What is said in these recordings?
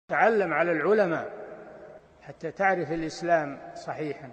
تعلم على العلماء حتى تعرف الإسلام صحيحا.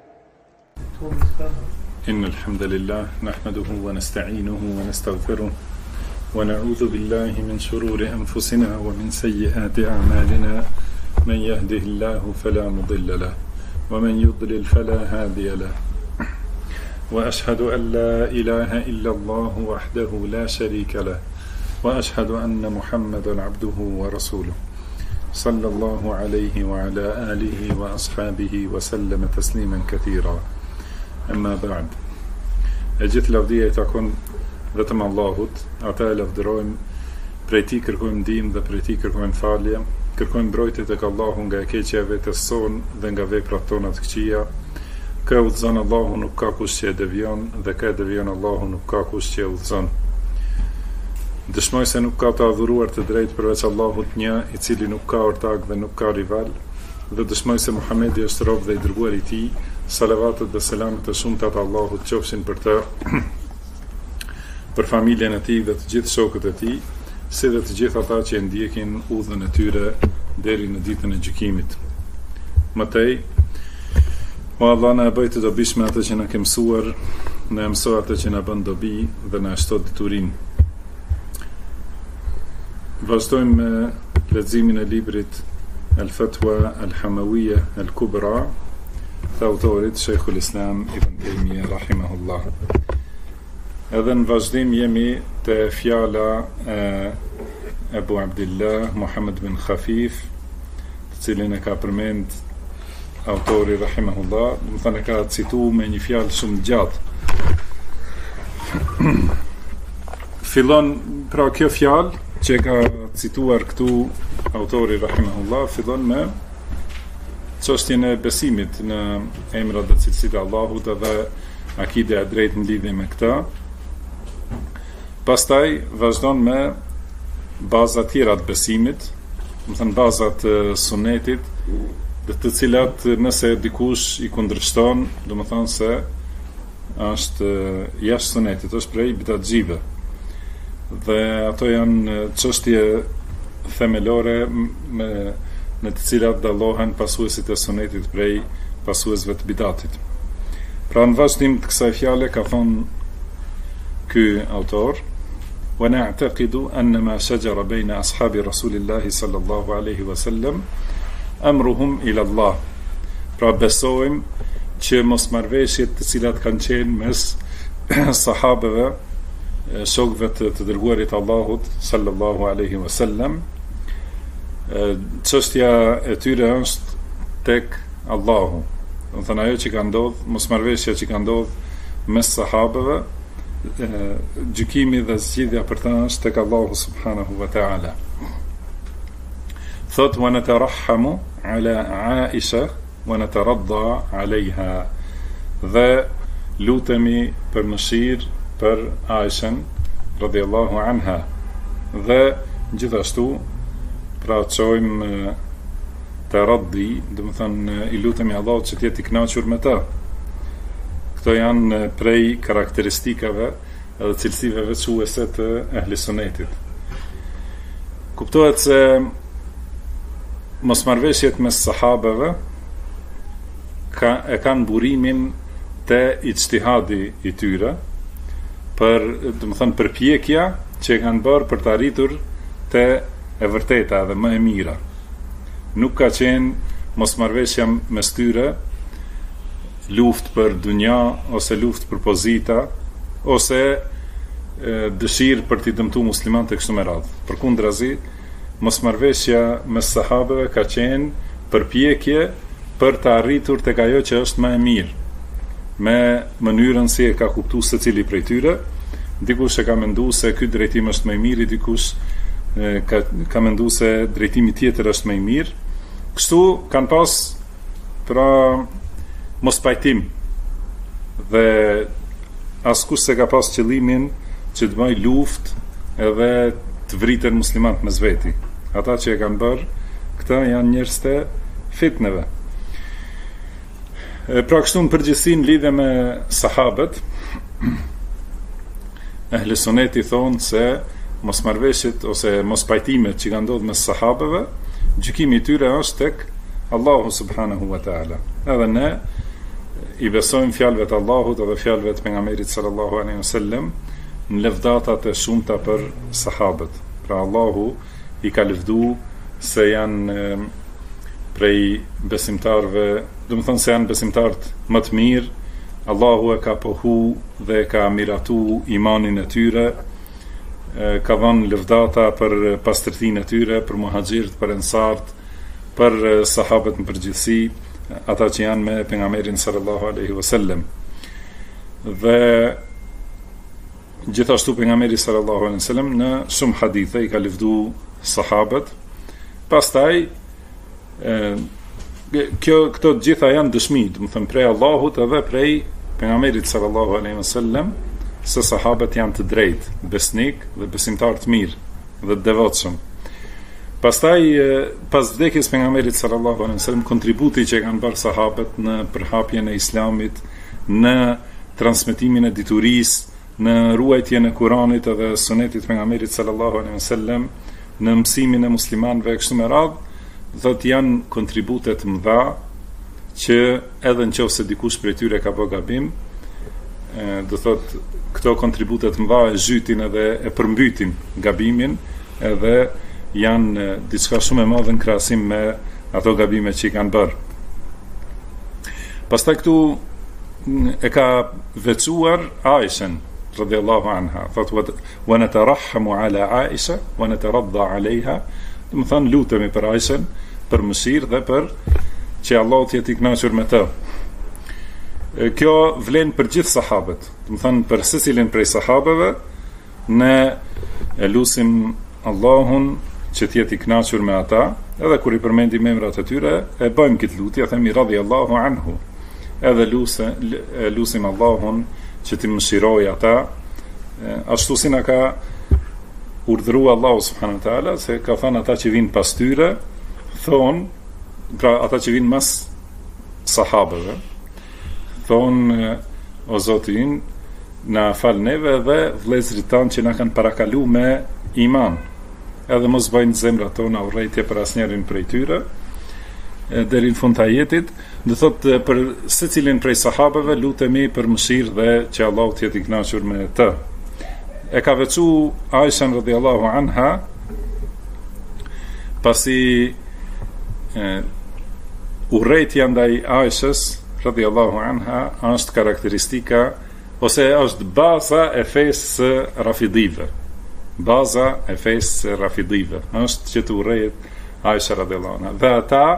إن الحمد لله نحمده ونستعينه ونستغفره ونعوذ بالله من شرور أنفسنا ومن سيئات أعمالنا. من يهده الله فلا مضل له ومن يضلل فلا هادي له، وأشهد أن لا إله إلا الله وحده لا شريك له، وأشهد أن محمدا عبده ورسوله صلى الله عليه وعلى آله وأصحابه وسلم تسليما كثيرا. أما بعد. E gjithë lavdia I takon vetëm Allahut, ata e lavdërojmë, prej Tij kërkojmë ndihmë dhe prej Tij kërkojmë falje, kërkojmë mbrojtje tek Allahu nga e keqja e vetes sonë dhe nga veprat tona të këqija. Kë udhëzon Allahu nuk ka kush që e devion, dhe kë devion Allahu nuk ka kush që e udhëzon. Dëshmoj se nuk ka të adhuruar të drejtë përveç Allahut një, I cili nuk ka ortak dhe nuk ka rival, dhe dëshmoj se Muhamedi është rob dhe I dërguar I Tij. Salavatet dhe selamet e shumta të Allahut qofshin për të, për familjen e tij dhe të gjithë shokët e tij, si dhe të gjithë ata që e ndjekin udhën e tyre deri në ditën e gjykimit. Mëtej, o Allah, na e bëj të dobishme atë që na ke mësuar, na e mëso atë që na bën dobi dhe na shtot diturinë. Vazhdojmë me leximin e librit Al-Fatwa Al-Hamawiyya Al-Kubra të autorit Sheikhul Islam Ibn Taymiyah rahimahullah. Edhe në vazhdim jemi të fjala e Abu Abdillah Muhammad bin Khafif, të cilin e ka përmend autori rahimahullah, më thënë ka citu me një fjalë shumë gjatë. Fillon, pra kjo fjalë që ka cituar këtu autori rahimahullah, fillon me çështjen e besimit në emrat dhe cilësitë e Allahut dhe akide e drejtë në lidhje me këtë. Pastaj vazhdon me bazat tjera të besimit, do të thënë bazat e sunetit, dhe të cilat nëse dikush I kundërshton, do të thënë se është jashtë sunetit, është prej bidatxive. Dhe ato janë çështje themelore në të cilat dallohen pasuesit e sunetit prej pasuesve të bidatit. Pra në vazhdim të kësaj fjale ka thonë ky autor: "Wa na'taqidu anna ma shajara bayna ashabi Rasulillahi sallallahu alaihi wasallam amruhum ila Allah." Pra besojmë që mosmarrveshjet të cilat kanë qenë mes sahabeve, shokëve të dërguarit Allahut sallallahu alaihi wasallam, çështja e tyre është tek Allahu. Do të thënë ajo që ka ndodhur, mosmarrveshja që ka ndodhur mes sahabeve, gjykimi dhe zgjidhja për ta është tek Allahu subhanahu wa ta'ala. Thot: "Wa natarahhamu ala Aisha wa nataradda 'alayha." Dhe lutemi për mëshirë për Aishën radhiyallahu anha, dhe gjithashtu pra çojmë të raddi, do të thënë I lutemi Allahut që të jetë I kënaqur me të. Këto janë prej karakteristikave edhe cilësive veçuese të ehli sunetit. Kuptohet se mosmarrveshjet mes sahabeve e kanë burimin te ijtihadi I tyre, për, do të thënë, përpjekja që e kanë bërë për të arritur te e vërteta dhe më e mira. Nuk ka qenë mosmarrveshja mes tyre luftë për dunja, ose luftë për pozita, ose dëshirë për t'i dëmtuar muslimanët e kështu me radhë. Përkundrazi, mosmarrveshja mes sahabeve ka qenë përpjekje për të arritur tek ajo që është më e mirë, me mënyrën si e ka kuptuar secili prej tyre. Dikush e ka menduar se ky drejtim është më I miri, dikush ka menduar se drejtimi tjetër është më I mirë. Kështu kanë pas pra mos pajtim, dhe askush se ka pas qëllimin që të bëjë luftë edhe të vriten muslimanët mes veti. Ata që e kanë bërë këta janë njerëz të fitneve. Pra kështu në përgjithësi në lidhje me sahabët, ehli suneti thonë se mosmarrveshjet ose mospajtimet që kanë ndodhur mes sahabeve gjykimi I tyre është tek Allahu subhanahu wa ta'ala. Edhe ne I besojmë fjalëve të Allahut edhe fjalëve të pejgamberit sallallahu alaihi wasallam në lëvdatat e shumta për sahabët. Pra Allahu I ka lëvdu se janë prej besimtarëve, do të thonë se janë besimtarët më të mirë. Allahu e ka pohu dhe ka miratu imanin e tyre, ka dhënë lëvdata për pastërtinë e tyre, për muhaxhirët, për ensart, për sahabët në përgjithësi, ata që janë me pejgamberin sallallahu alaihi wasallam. Dhe gjithashtu pejgamberi sallallahu alaihi wasallam në shumë hadithe I ka lëvdu sahabët. Pastaj këto të gjitha janë dëshmi, do të thënë prej Allahut edhe prej pejgamberit sallallahu alaihi wasallam se sahabët janë të drejtë, besnik dhe besimtar të mirë dhe të devotshëm. Pastaj pas vdekjes pejgamberit sallallahu alaihi wasallam, kontributi që kanë bërë sahabët në përhapjen e Islamit, në transmetimin e diturisë, në ruajtjen e Kuranit edhe sunetit pejgamberit sallallahu alaihi wasallam, në mësimin e muslimanëve kështu me radhë, thotë janë kontribute të mëdha që edhe nëse dikush prej tyre ka bërë gabim, do thotë këto kontribute të mëdha e zhytin edhe e përmbytin gabimin, edhe janë diçka shumë e madhe në krahasim me ato gabime që I kanë bërë. Pastaj këtu e ka veçuar Aishën radhiyallahu anha, thotë wa natarahhamu ala Aisha wa nataradda alaiha, do të thonë lutemi për Aishën, për mëshirë dhe për që Allah të jetë I kënaqur me të. Kjo vlen për gjithë sahabët, do të thonë për secilin prej sahabëve, ne e lutim Allahun që të jetë I kënaqur me ata, edhe kur I përmendim emrat e tyre, e bëjmë këtë lutje, themi radhiyallahu anhu. Edhe lutim Allahun që të mëshirojë ata, ashtu si na ka urdhëruar Allahu subhanahu wa taala, se ka thënë ata që vinë pas tyre, thonë, pra ata që vinë mas sahabëve, thonë, o Zotin, na fal neve dhe vëllezërit tanë që na kanë parakalu me iman, edhe mos bëjnë zemrat tona urrejtje për asnjërin prej tyre, deri në fund të ajetit, do thotë për secilin prej sahabëve lutemi për mëshirë dhe që Allahu të jetë I kënaqur me të. E ka veçu Aisha radhiyallahu anha, pasi urrejtja ndaj Aishës radhiyallahu anha është karakteristika ose është baza e fesë së rafidive. Baza e fesë së rafidive është që të urrejet Aisha radhiyallahu anha. Dhe ata,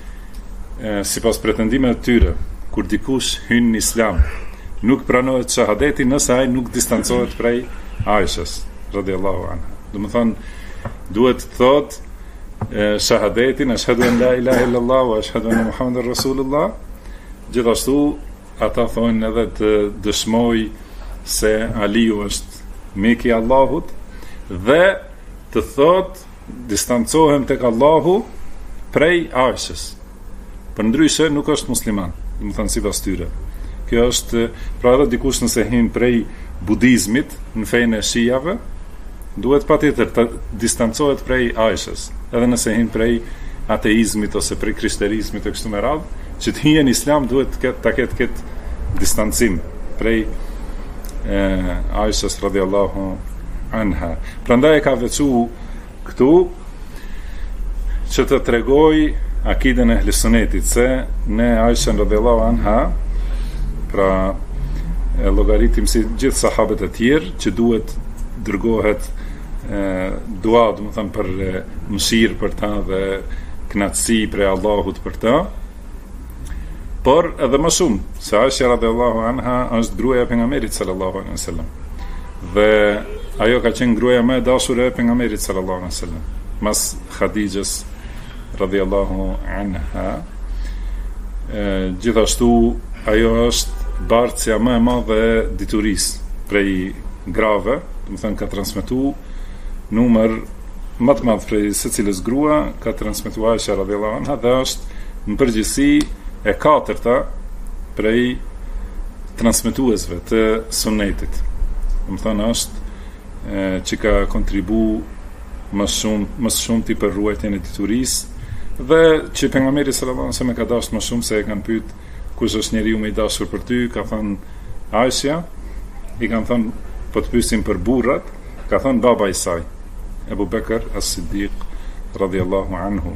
sipas pretendimeve të tyre, kur dikush hyn në Islam, nuk pranohet shahadeti nëse ai nuk distancohet prej Aishës radhiyallahu anha. Do të thonë, duhet të thotë shahadetin, ashhadu an la ilaha illallah wa ashhadu anna Muhammadar Rasulullah. Gjithashtu ata thonë edhe të dëshmoj se Aliu është miki I Allahut dhe të thotë distancohem tek Allahu prej Aishës. Përndryshe nuk është musliman, do të thonë sipas tyre. Kjo është, pra edhe dikush nëse hyn prej budizmit në fenë e shijave, duhet patjetër të distancohet prej Aishës. Edhe nëse hyn prej ateizmit ose prej krishterizmit e kështu me radhë, që të hyen Islam duhet ta ketë këtë distancim prej Aishës radhiyallahu anha. Prandaj e ka veçu këtu që të tregoj akiden e Ehlusunnetit, se ne Aishën radhiyallahu anha, pra llogaritim si gjithë sahabët e tjerë që duhet dërgohet dua, do të them, për mëshirë për ta dhe kënaqësi prej Allahut për ta, por edhe më shumë se Aisha radhiyallahu anha është gruaja e pejgamberit sallallahu alaihi wasallam. Dhe ajo ka qenë gruaja më e dashur e pejgamberit sallallahu alaihi wasallam, mas Khadijës radhiyallahu anha. Gjithashtu ajo është bartësja më e madhe e diturisë prej grave, do të thënë ka transmetuar numër më të madh prej secilës grua, ka transmetuar Aisha radhiyallahu anha, dhe është në përgjithësi e katërta prej transmetuesve të sunetit. Do të thënë është që ka kontribu më shumë për ruajtjen e diturisë Dhe që pejgamberi sallallahu alaihi wasallam ka dashur më shumë se e kanë pyet kush është njeriu më i dashur për ty, ka thënë Aisha, i kanë thënë po të pyesim për burrat, ka thënë baba i saj, Ebu Bekr as-Siddiq radhiyallahu anhu.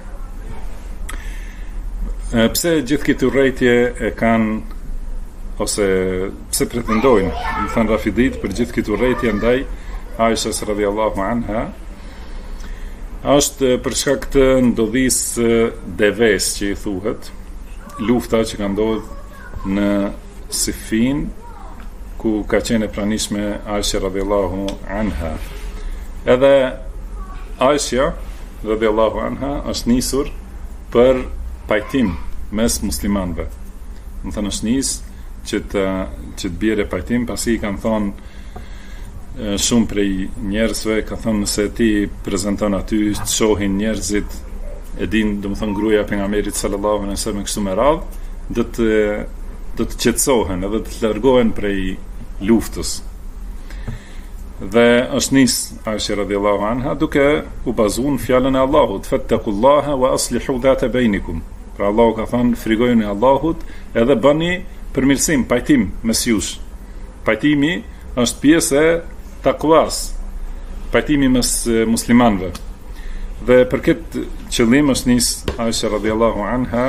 Pse gjithë këtë urrejtje e kanë, ose pse pretendojnë, më thënë Rafidit, për gjithë këtë urrejtje ndaj Aishas radhiyallahu anha, është për shkak të ndodhisë deves që i thuhet, lufta që ka ndodhur në Siffin, ku ka qenë e pranishme Aisha radhiyallahu anha. Edhe Aisha radhiyallahu anha është nisur për pajtim mes muslimanëve. Do të thënë është nisë që të bjerë pajtim, pasi i kanë thonë shumë prej njerëzve, ka thonë nëse ti prezanton aty, të shohin njerëzit, e din, do të thonë gruaja e pejgamberit sallallahu alaihi wasallam kështu me radhë, do të qetësohen edhe të largohen prej luftës. Dhe është nis Aisha radhiyallahu anha duke u bazuar në fjalën e Allahut, fattaqullaha wa aslihu dhata bainakum. Pra Allahu ka thënë frigojeni Allahut edhe bëni përmirësim, pajtim mes jush. Pajtimi është pjesë e takuas, pajtimi mes muslimanëve. Dhe për këtë qëllim është nis Aisha radhiyallahu anha,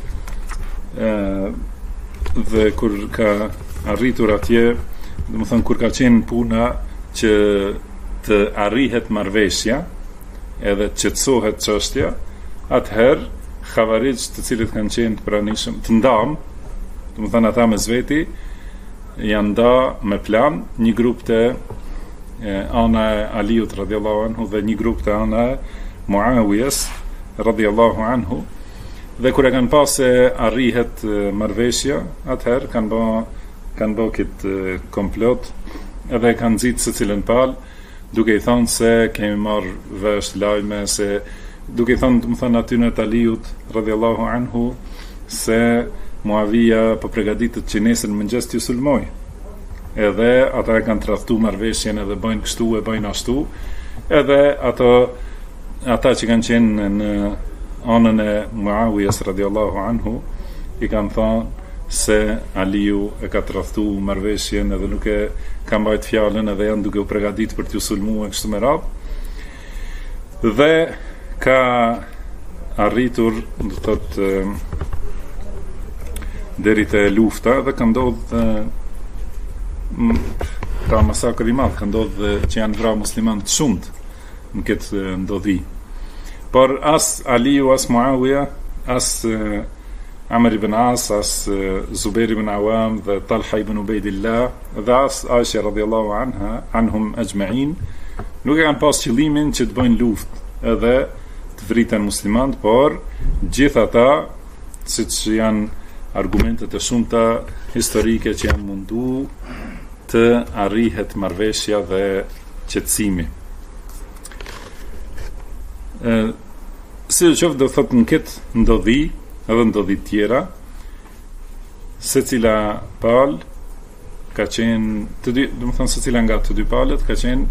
dhe kur ka arritur atje, domethënë kur ka qenë puna që të arrihet marrëveshja, edhe të qetësohet çështja, atëherë Khavarij, të cilët kanë qenë të pranishëm, të ndam, domethënë ata me zveti janë nda me plan, një grup të ana e Aliut radhiyallahu anhu dhe një grup të ana e Muawiyes radhiyallahu anhu. Dhe kur e kanë pas se arrihet marrëveshja, atëherë kanë bë këtë komplot, edhe kanë nxitë secilën palë, duke i thënë se kemi marrë vesh lajme, se duke i thënë, domethënë aty në Aliut radhiyallahu anhu se Muavija po përgatitet që nesër mëngjes t'ju sulmoj. Edhe ata e kanë tradhtu marrëveshjen, edhe bëjnë kështu e bëjnë ashtu, edhe ata që kanë qenë në anën e Muawijes radhiyallahu anhu i kanë thënë se Aliu e ka tradhtu marrëveshjen edhe nuk e ka mbajt fjalën, edhe janë duke u përgatitur për t'ju sulmuar kështu me radhë. Dhe ka arritur, do të thotë, deri te lufta, dhe ka ndodhur pra masakër i madh, ka ndodhur që janë vrarë muslimanë të shumt në këtë ndodhi. Por as Aliu, as Muawija, as Amr ibn As, as Zubair ibn Awam dhe Talha ibn Ubaidillah dhe as Aisha radhiyallahu anhum ajma'in nuk e kanë pas qëllimin që të bëjnë luftë edhe të vriten muslimanët, por gjithata, siç janë argumentet e shumta historike që janë mundu të arrihet marrëveshja dhe qetësimi. Si do qoftë, do thotë në këtë ndodhi edhe ndodhi tjera, secila palë ka qenë të dy, do të thonë secila nga të dy palët ka qenë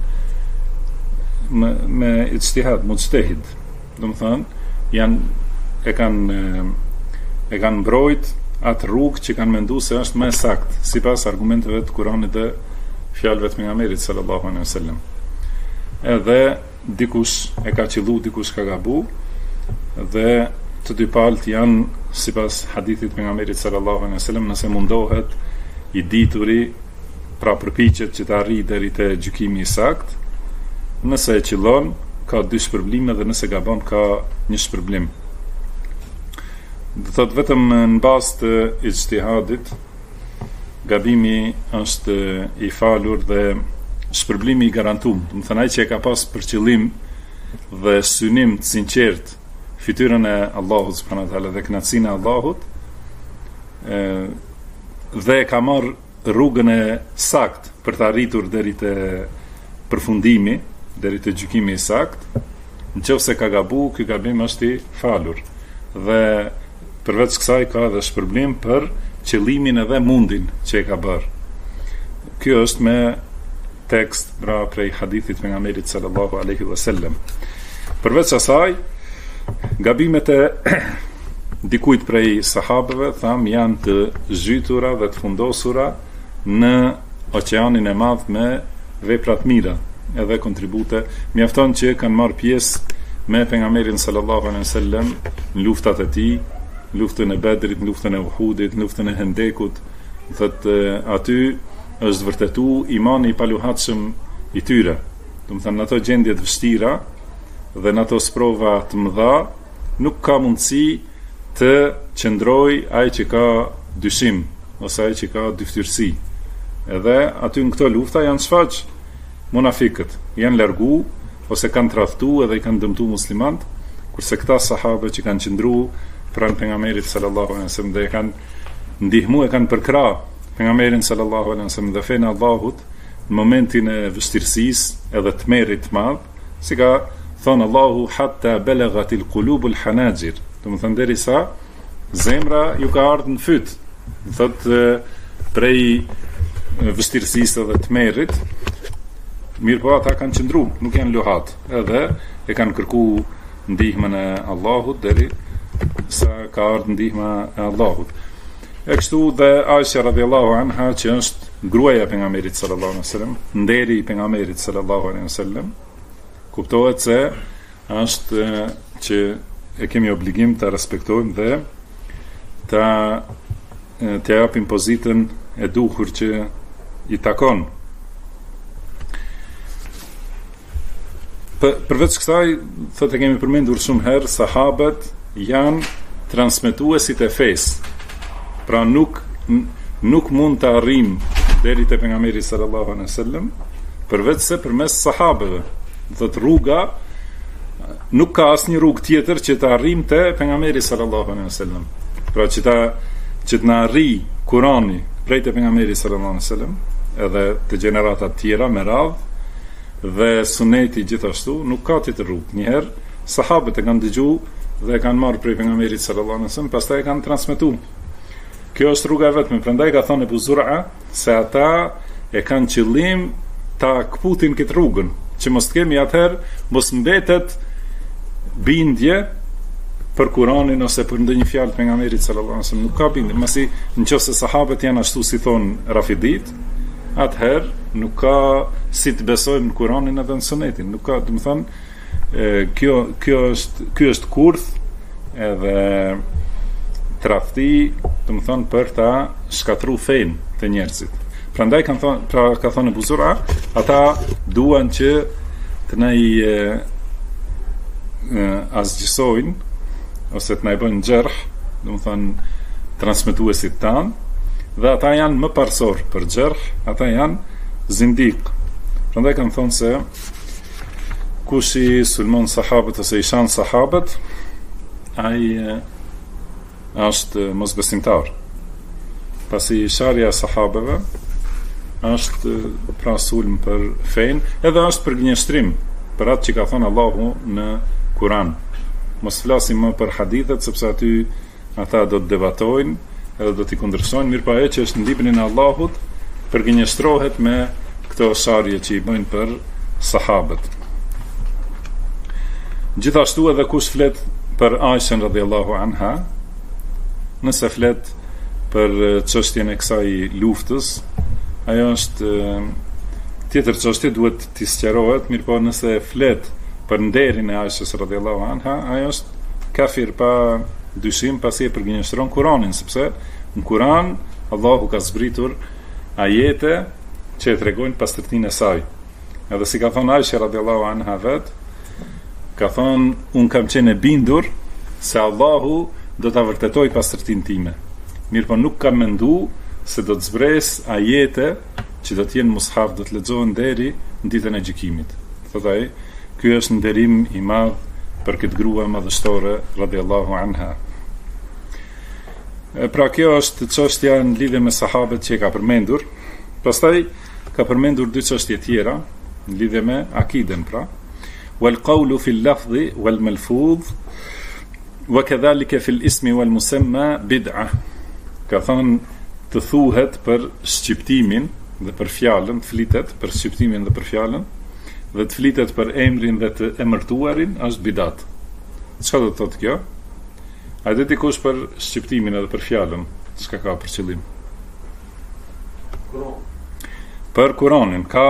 me ijtihad, mujtahid. Do të thonë e kanë mbrojt atë rrugë që kanë menduar se është më e saktë sipas argumenteve të Kuranit dhe fjalëve të pejgamberit sallallahu alaihi wasallam. Edhe dikush e ka qellu, dikush ka gabu, dhe të dy palët janë sipas hadithit të pejgamberit sallallahu alaihi wasallam, nëse mundohet i dituri, pra përpiqet që të arrijë deri te gjykimi i saktë, nëse e qellon ka dy shpërblime dhe nëse gabon ka një shpërblim. Do thotë vetëm në bazë të ijtihadit gabimi është i falur dhe shpërblimi i garantuar. Do të thënë ai që e ka pas për qëllim dhe synim të sinqert fytyrën e Allahut subhanahu wa taala dhe kënaqësinë e Allahut, dhe ka marrë rrugën e saktë për të arritur deri te përfundimi, deri te gjykimi i saktë, nëse ka gabu, ky gabim është i falur. Dhe përveç kësaj ka edhe shpërblim për qëllimin edhe mundin që e ka bërë. Kjo është me tekst prej hadithit pejgamberit sallallahu alaihi wasallam. Përveç asaj, gabimet e dikujt prej sahabëve, tham, janë të zhytura dhe të fundosura në oqeanin e madh me vepra të mira edhe kontribute. Mjafton që kanë marrë pjesë me pejgamberin sallallahu alaihi wasallam në luftat e tij, luftën e Bedrit, në luftën e Uhudit, në luftën e Hendekut. Thotë aty është vërtetu imani i paluhatshëm i tyre. Domethënë në ato gjendje të vështira dhe në ato sprova të mëdha nuk ka mundësi të qëndroj ai që ka dyshim ose ai që ka dyftyrsi. Edhe aty në këto lufta janë shfaq munafikët, janë largu ose kanë tradhtu edhe i kanë dëmtu muslimanët, kurse këta sahabe që kanë qëndru pranë pejgamberit sallallahu alaihi wasallam dhe kanë ndihmu e kanë përkrah pejgamberin sallallahu alaihi wasallam dhe fenë Allahut në momentin e vështirësisë edhe të merrit të madh, si ka thonë Allahu hatta balaghatil qulubul hanajir, domethënë derisa zemra ju ka ardhur në fyt, thotë prej vështirësisë edhe të merrit. Mirë po ata kanë qëndru, nuk janë luhat, edhe e kanë kërku ndihmën e Allahut deri sa ka ardhur ndihma e Allahut. E kështu dhe Aisha radhiyallahu anha, që është gruaja e pejgamberit sallallahu alaihi wasallam, nderi i pejgamberit sallallahu alaihi wasallam, kuptohet se është që e kemi obligim të respektojmë dhe të japim pozitën e duhur që i takon. Përveç kësaj, thotë kemi përmendur shumë herë, sahabët janë transmetuesit e fesë. Pra nuk mund të arrim deri te pejgamberi sallallahu alaihi wasallam përveç se përmes sahabëve. Thotë rruga nuk ka asnjë rrugë tjetër që të arrim te pejgamberi sallallahu alaihi wasallam. Pra që të na arrijë Kurani prej te pejgamberi sallallahu alaihi wasallam, edhe të gjenerata të tjera me radhë, dhe suneti gjithashtu, nuk ka tjetër rrugë. Njëherë sahabët e kanë dëgjuar dhe e kanë marrë prej pejgamberit sallallahu alaihi wasallam, pastaj e kanë transmetuar. Kjo është rruga e vetme. Prandaj ka thënë Abu Zur'a se ata e kanë qëllim ta kputin këtë rrugën, që mos kemi atëherë, mos mbetet bindje për Kur'anin ose për ndonjë fjalë pejgamberit sallallahu alaihi wasallam. Nuk ka bindje, masi nëse sahabët janë ashtu si thon Rafidit, atëherë nuk ka si të besojmë në Kur'anin edhe në Sunetin. Nuk ka, do të thonë, ky është kurth edhe tradhti, do të thonë, për ta shkatru fenë të njerëzit. Prandaj ka thonë Abu Zur'a, ata duan që të na i asgjësojnë ose të na i bëjnë xherh, do të thonë transmetuesit tan, dhe ata janë më parsor për xherh, ata janë zindik. Prandaj kanë thonë se kush i sulmon sahabët ose i shan sahabët, ai është mosbesimtar. Pasi sharja e sahabëve është pra sulm për fen, edhe është për gënjeshtrim për atë që ka thënë Allahu në Kur'an. Mos flasim më për hadithet, sepse aty ata do të debatojnë edhe do t'i kundërshtojnë, mirë pa e që është në librin e Allahut përgënjeshtrohet me këto sharje që i bëjnë për sahabët. Gjithashtu edhe kush flet për Aishën radhiyallahu anha, nëse flet për çështjen e kësaj luftës, ajo është tjetër çështje, duhet t'i sqarohet, mirë po nëse flet për nderin e Aishës radhiyallahu anha, ajo është kafir pa dyshim, pasi e përgjigjëstron Kur'anin, sepse në Kur'an Allahu ka zbritur ajete që e tregojnë pastërtinë e saj. Edhe si ka thonë Aisha radhiyallahu anha vet, ka thonë, unë kam qenë e bindur se Allahu do ta vërtetoj pastërtinë time. Mirë po nuk kam mendu se do të zbres ajete që do të jenë mushaf, do të lexohen deri në ditën e gjykimit. Thotë ai, ky është nderim i madh për këtë grua madhështore radhiyallahu anha. Pra kjo është çështja në lidhje me sahabët që e ka përmendur. Pastaj ka përmendur dy çështje tjera në lidhje me akiden, pra wal qawlu fil lafdhi wal malfudh wa kadhalika fil ismi wal musamma bid'a. Ka thënë të thuhet për shqiptimin dhe për fjalën, të flitet për shqiptimin dhe për fjalën, dhe të flitet për emrin dhe të emërtuarin është bidat. Çka do të thotë kjo? A dhe dikush për shqiptimin edhe për fjalën, çka ka për qëllim? Për Kur'anin ka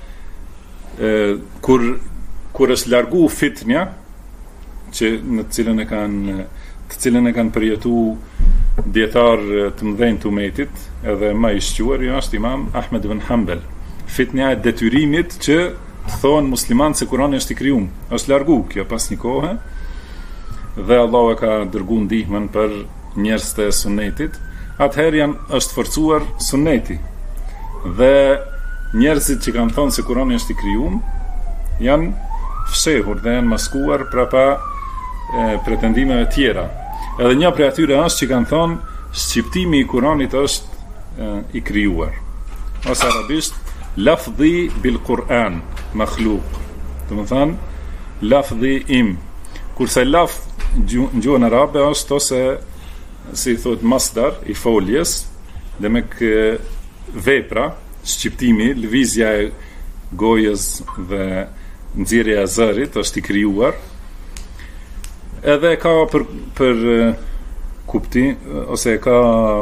kur është largu fitnja që në të cilën e kanë përjetu dietar të mëdhenj të umetit edhe më i shquar është Imam Ahmed ibn Hanbal. Fitnja e detyrimit që të thonë muslimanë se Kurani është i krijuar. Është largu kjo pas një kohe dhe Allahu e ka dërguar ndihmën për njerëzit e sunetit. Atëherë është forcuar suneti. Dhe njerëzit që kanë thonë se Kurani është i krijuar janë fshehur dhe janë maskuar prapa pretendimeve tjera. Edhe një prej atyre është që kanë thonë shqiptimi i Kuranit është i krijuar. Ose arabisht lafdhi bil Quran makhluq. Do të thonë lafdhi im. Kurse lafdh në gjuhën arabe është ose si thot masdar i foljes, dhe me vepra, shqiptimi, lëvizja e gojës dhe nxjerrja e zërit është i krijuar. Edhe ka për kuptim ose ka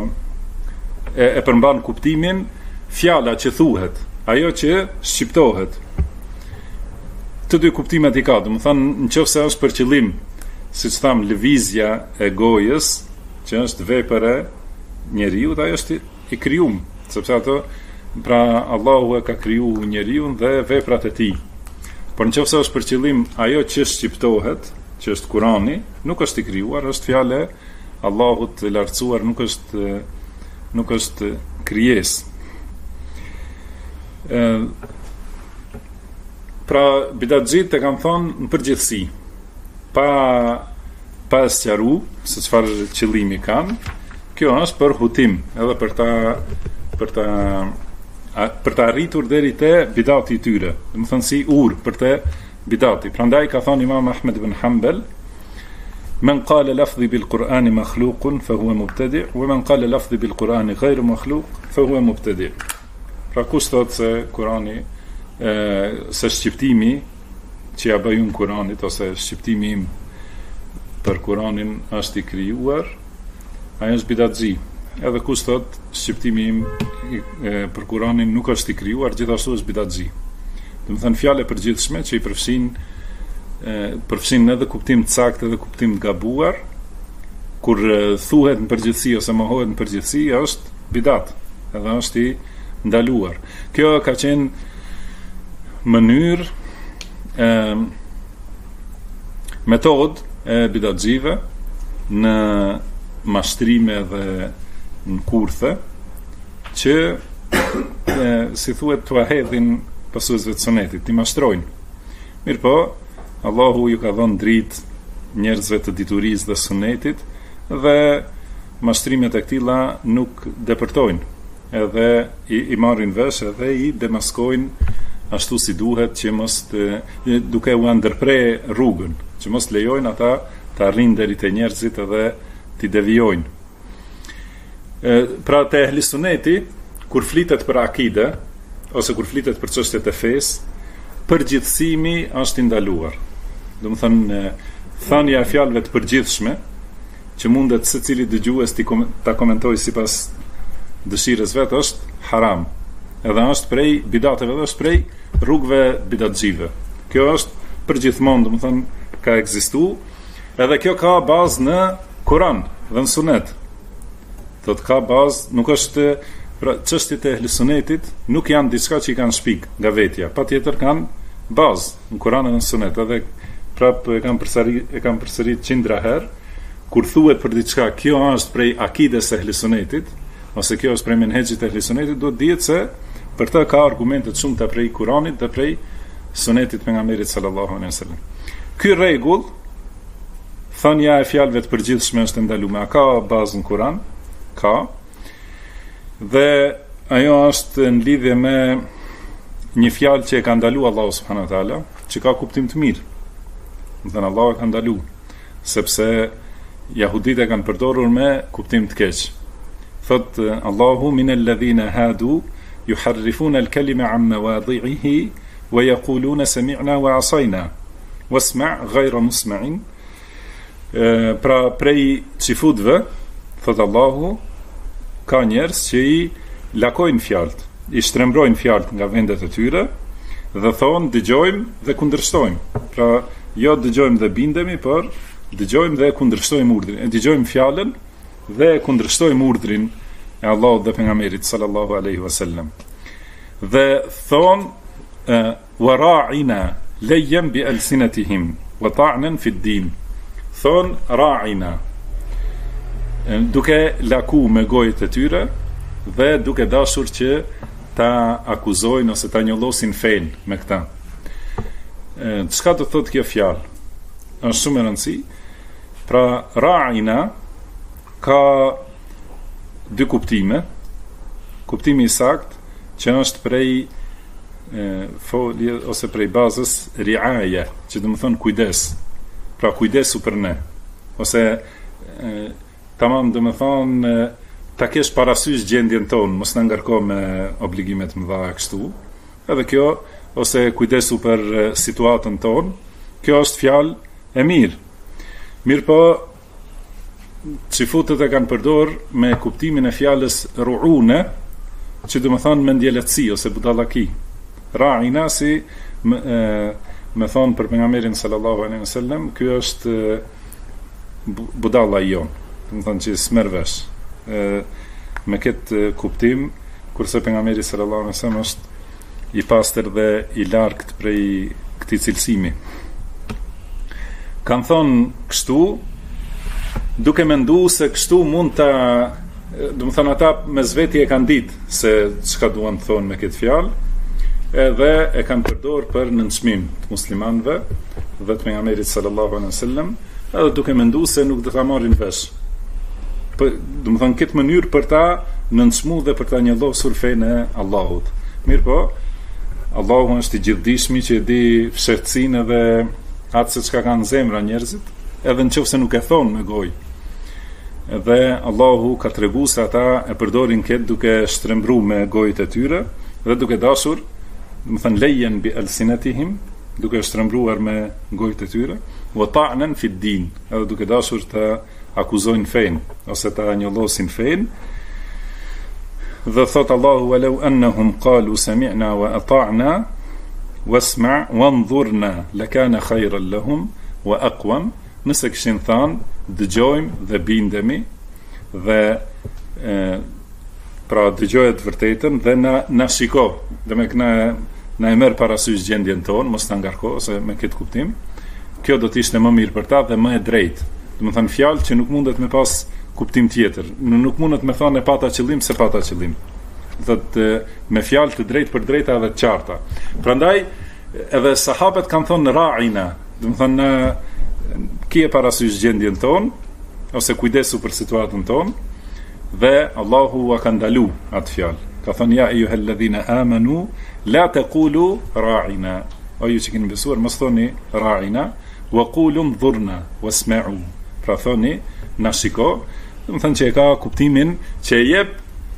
e përmban kuptimin fjala që thuhet, ajo që shqiptohet. Të dy kuptimet i ka, do të thonë nëse është për qëllim, siç tham, lëvizja e gojës, që është vepër e njeriu, ajo është i krijuar, sepse ato pra Allahu e ka krijuar njeriu dhe veprat e tij. Por nëse është për qëllim ajo që shqiptohet, që është Kurani, nuk është i krijuar, është fjalë e Allahut të lartësuar, nuk është krijesë. Pra bidatxhit e kanë thonë në përgjithësi, pa sqaru se çfarë qëllimi kanë. Kjo është për hutim, edhe për ta arritur deri te bidati i tyre. Do të thonë si për te bidati. Prandaj ka thonë Imam Ahmed ibn Hanbal: "Men qala lafdhi bil Qur'ani makhluqun fa huwa mubtadi', wa man qala lafdhi bil Qur'ani ghayru makhluq fa huwa mubtadi'." Pra kush thotë se Kurani se shqiptimi që ja bëjun Kuranit ose shqiptimi im për Kuranin është i krijuar, ai është bidatxhi. Edhe kush thotë shqiptimi im për Kuranin nuk është i krijuar, gjithashtu është bidatxhi. Do të thënë fjalë përgjithshme që i përfshin edhe kuptim të saktë edhe kuptim të gabuar, kur thuhet në përgjithësi ose mohohet në përgjithësi, është bidat, edhe është i ndaluar. Kjo ka qenë mënyrë metodë e bidatxhive në mashtrime dhe në kurthe që si thuhet t'u hedhin pasuesve të sunetit, t'i mashtrojnë. Mirë po, Allahu ju ka dhënë dritë njerëzve të diturisë dhe sunetit dhe mashtrimet e këtilla nuk depërtojnë, edhe i marrin vesh edhe i demaskojnë ashtu si duhet, që mos duke u ndërprer rrugën, që mos lejojnë ata të arrijnë deri te njerëzit edhe t'i devijojnë. Pra te ehli suneti, kur flitet për akide ose kur flitet për çështjet e fesë, përgjithësimi është i ndaluar. Do të thënë, thënia e fjalëve të përgjithshme, që mundet secili dëgjues ta komentojë sipas dëshirës vet, është haram. Edhe është prej bidateve, edhe është prej rrugëve bidatxhive. Kjo është përgjithmonë, do të thënë, ka ekzistuar, edhe kjo ka bazë në Kur'an dhe në Sunet. Do të ka bazë, nuk është pra çështjet e ehlisunetit nuk janë diçka që i kanë shpik nga vetja, patjetër kanë bazë në Kur'an dhe në Sunet. Edhe prapë e kanë përsërit qindra herë, kur thuhet për diçka, kjo është prej akides së ehlisunetit, ose kjo është prej menhexhit të ehlisunetit, duhet dihet se për të ka argumente të shumta prej Kur'anit dhe prej Sunetit pejgamberit sallallahu alaihi wasallam. Ky rregull, thënia e fjalëve të përgjithshme është ndaluar. Ka bazë në Kur'an? Ka. Dhe ajo është në lidhje me një fjalë që e ka ndaluar Allahu subhanahu wa taala, që ka kuptim të mirë. Dhe Allahu e ka ndaluar, sepse jahudit e kanë përdorur me kuptim të keq. Thot Allahu: "Minal ladhina hadu yuharrifuna al-kalima 'an mawadhi'ihi wa yaquluna sami'na wa 'asayna wasma' ghayra musma'in Pra prej çifutëve, thot Allahu, ka njerëz që i lakojnë fjalët, i shtrembrojnë fjalët nga vendet e tyre dhe thonë dëgjojmë dhe kundërshtojmë. Pra jo dëgjojmë dhe bindemi, por dëgjojmë dhe kundërshtojmë urdhrin. Dëgjojmë fjalën dhe kundërshtojmë urdhrin e Allahut dhe pejgamberit sallallahu alaihi wasallam. Dhe thonë wara'ina lejjem bi alsinatihim wa ta'nan fi ddin. Thonë ra'ina, duke laku me gojët e tyre dhe duke dashur që ta akuzojnë ose ta njollosin fen me këta. Çka do thotë kjo fjalë? Është shumë e rëndësishme. Pra ra'ina ka dy kuptime. Kuptimi i saktë që është prej folje ose prej bazës riaja, që do të thonë kujdes. Pra kujdesu për ne. Ose tamam do të thonë ta kesh parasysh gjendjen tonë, mos na ngarko me obligime të mëdha kështu. Edhe kjo ose kujdesu për situatën tonë, kjo është fjalë e mirë. Mirë po, çifutët e kanë përdor me kuptimin e fjalës ru'une, që do të thonë mendjeletësi ose budallaki. Ra'ina si me thonë për pejgamberin sallallahu alaihi wasallam, ky është budalla jon, do të thonë që s'merr vesh. Me këtë kuptim, kurse pejgamberi sallallahu alaihi wasallam është i pastër dhe i largët prej këtij cilësimi. Kanë thonë kështu, duke mendu se kështu mund ta, do të thonë ata me zveti e kanë ditë se çka duan të thonë me këtë fjalë, edhe e kanë përdor për nënçmim të muslimanëve dhe të pejgamberit sallallahu alaihi wasallam, edhe duke mendu se nuk do ta marrin vesh. Do të thonë këtë mënyrë për ta nënçmu dhe për ta njëllosur fenë e Allahut. Mirë po, Allahu është i gjithdijshmi që e di fshehtësinë edhe atë se çka kanë zemra njerëzit, edhe nëse nuk e thonë me gojë. Dhe Allahu ka treguar se ata e përdorin këtë duke shtrembruar me gojët e tyre dhe duke dashur, do të thënë lejen bi alsinatihim, duke shtrembruar me gojët e tyre, wa ta'nan fi ddin, edhe duke dashur të akuzojnë fenë ose të njollosin fenë. Dhe thot Allahu walau annahum qalu sami'na wa ata'na wasma' wanzurna lakana khayran lahum wa aqwam, nëse kishin thënë dëgjojmë dhe bindemi dhe pra dëgjojë të vërtetën dhe na shiko, dhe me këna na e merr parasysh gjendjen tonë, mos ta ngarko ose me këtë kuptim, kjo do të ishte më mirë për ta dhe më e drejtë. Do të thënë fjalë që nuk mundet me pas kuptim tjetër, nuk mundet me thënë e pata qëllim se pata qëllim. Thotë me fjalë të drejtë për drejta dhe të qarta. Prandaj edhe sahabët kanë thonë ra'ina, do të thënë ki e parasysh gjendjen tonë ose kujdesu për situatën tonë, dhe Allahu a ka ndalu atë fjalë. Ka thënë ja ejuhalladhina amanu la taqulu ra'ina. O ju që keni besuar, mos thoni ra'ina, wa qulu ndhurna wasma'u. Pra thoni na shiko, do të thënë që e ka kuptimin që e jep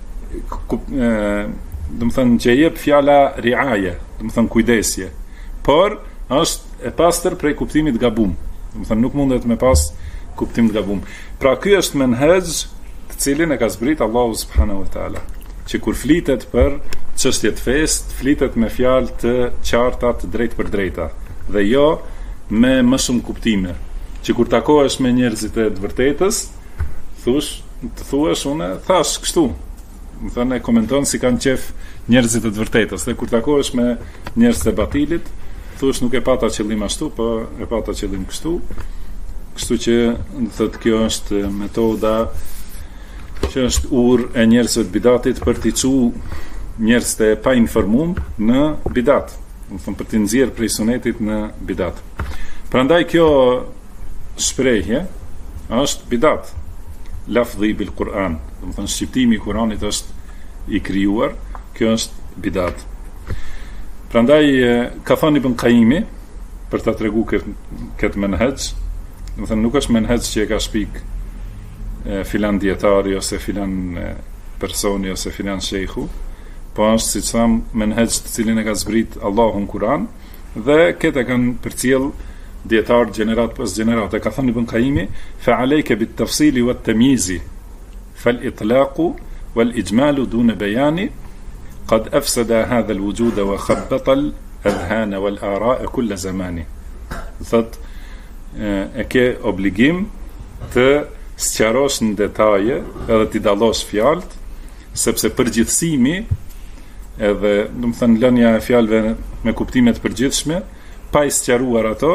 do të thënë që e jep fjala riaje, do të thënë kujdesje, por është e pastër prej kuptimit gabum. Do të thënë nuk mundet me pas kuptim të gabum. Pra ky është menhez të cilin e ka zbrit Allahu subhanahu wa taala, që kur flitet për çështje të fesë, flitet me fjalë të qarta, të drejtë për drejta, dhe jo me më shumë kuptime. Që kur takohesh me njerëzit e të vërtetës, të thuash unë thash kështu. Më thënë e komenton si kanë qef njerëzit e të vërtetës, dhe kur takohesh me njerëzit e batilit, thuash nuk e pata qëllim ashtu, po e pata qëllim kështu. Kështu që thotë kjo është metoda që është urë e njerëzve të bidatit për t'i çu njerëzit e pa informuar në bidat, do të thonë për t'i nxjerrë prej sunetit në bidat. Prandaj kjo shprehje është bidat, lafdhi bil Kur'an, do të thonë shqiptimi i Kur'anit është i krijuar, kjo është bidat. Prandaj ka thënë Ibn Qayyimi për ta treguar këtë menhej, do të thonë nuk është menhej që e ka shpik filan dietari ose filan personi ose filan shejhu, po është siç tham menhej të cilin e ka zbrit Allahu në Kur'an, dhe këtë e kanë përcjell dietar gjenerat pas gjenerat, e ka thënë Ibn Qayyimi, fa alejke bit tafsili wa tamyizi fal itlaqu wal ijmalu duna bayani qad afsada hadha al wujuda wa khabbata al adhana wal ara'a kull zamani. Thot e ke obligim të sqarosh në detaje edhe t'i dallosh fjalët, sepse përgjithësimi edhe do të thënë lënia e fjalëve me kuptime të përgjithshme pa i sqaruar ato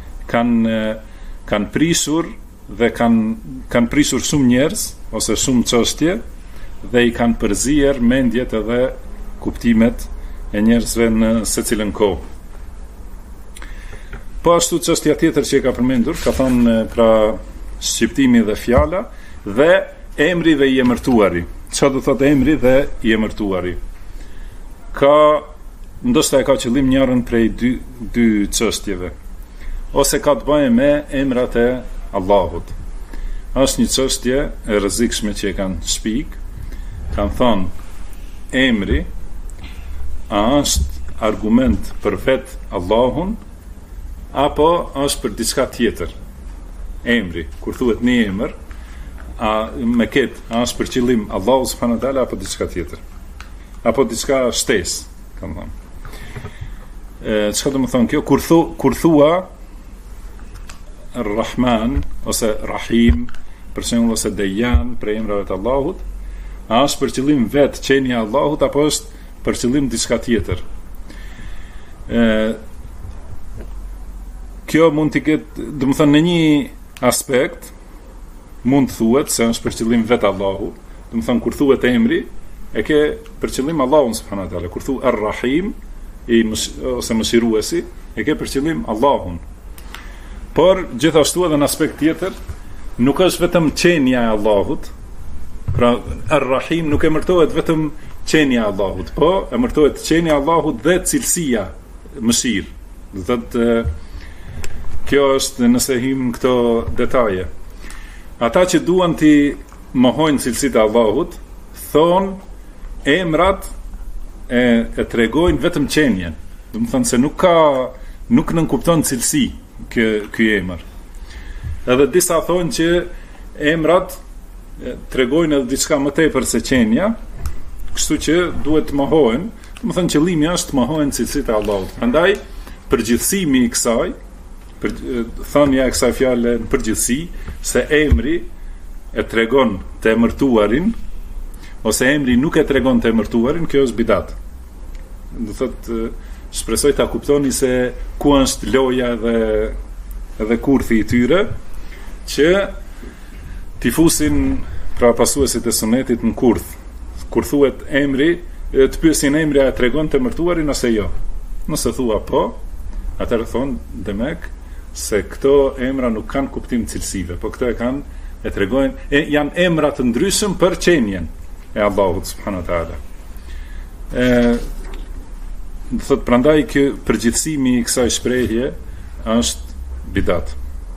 kanë prishur dhe kanë prishur shumë njerëz ose shumë çështje dhe i kanë përzier mendjet edhe kuptimet e njerëzve në secilën kohë. Po ashtu çështja tjetër që e ka përmendur, ka thënë pra shqiptimi dhe fjala dhe emri dhe i emërtuari. Çfarë do thotë emri dhe i emërtuari? Ndoshta e ka qëllim njërën prej dy çështjeve. Ose ka të bëjë me emrat e Allahut. Është një çështje e rrezikshme që e kanë shpik, kanë thonë emri a është argument për vetë Allahun apo është për diçka tjetër. Emri, kur thuhet një emër, me ketë a është për qëllim Allahu subhanahu wa taala apo diçka tjetër. Apo diçka shtesë, kanë thonë. Çka do të thonë kjo? Kur thua Ar-Rahman ose Rahim, për shembull, ose Dejan, për emrat e Allahut, a është për qëllim vetë qenia e Allahut apo është për qëllim diçka tjetër? Kjo mund të ketë, do të thonë, në një aspekt mund thuhet se është për qëllim vetë Allahu. Do të thonë, kur thuhet emri, e ke për qëllim Allahun subhanahu wa taala. Kur thu Ar-Rahim ose mëshiruesi, e ke për qëllim Allahun. Por gjithashtu edhe në aspekt tjetër, nuk është vetëm qenia e Allahut. Pra Ar-Rahim nuk emërtohet vetëm qenia e Allahut, po emërtohet qenia e Allahut dhe cilësia mëshirë. Do thotë kjo është nëse him këto detaje. Ata që duan t'i mohojnë cilësitë e Allahut, thonë emrat e tregojnë vetëm qenjen. Do të thonë se nuk nënkupton cilësi ky emër. Edhe disa thonë që emrat tregojnë edhe diçka më tepër se qenia, kështu që duhet të mohohen. Do të thonë qëllimi është të mohohen cilësitë e Allahut. Prandaj përgjithësimi i kësaj, thënia e kësaj fjale në përgjithësi, se emri e tregon të emërtuarin ose emri nuk e tregon të emërtuarin, kjo është bidat. Do thotë, shpresoj ta kuptoni se ku është loja edhe kurthi i tyre që t'i fusin pra pasuesit e sunetit në kurth. Kur thuhet emri, të pyesin emri a e tregon të emërtuarin ose jo. Nëse thua po, atëherë thonë demek se këto emra nuk kanë kuptim cilësive, po këto e tregojnë, janë emra të ndryshëm për qenjen e Allahut subhanahu wa taala. Do thot prandaj që përgjithësimi i kësaj shprehje është bidat.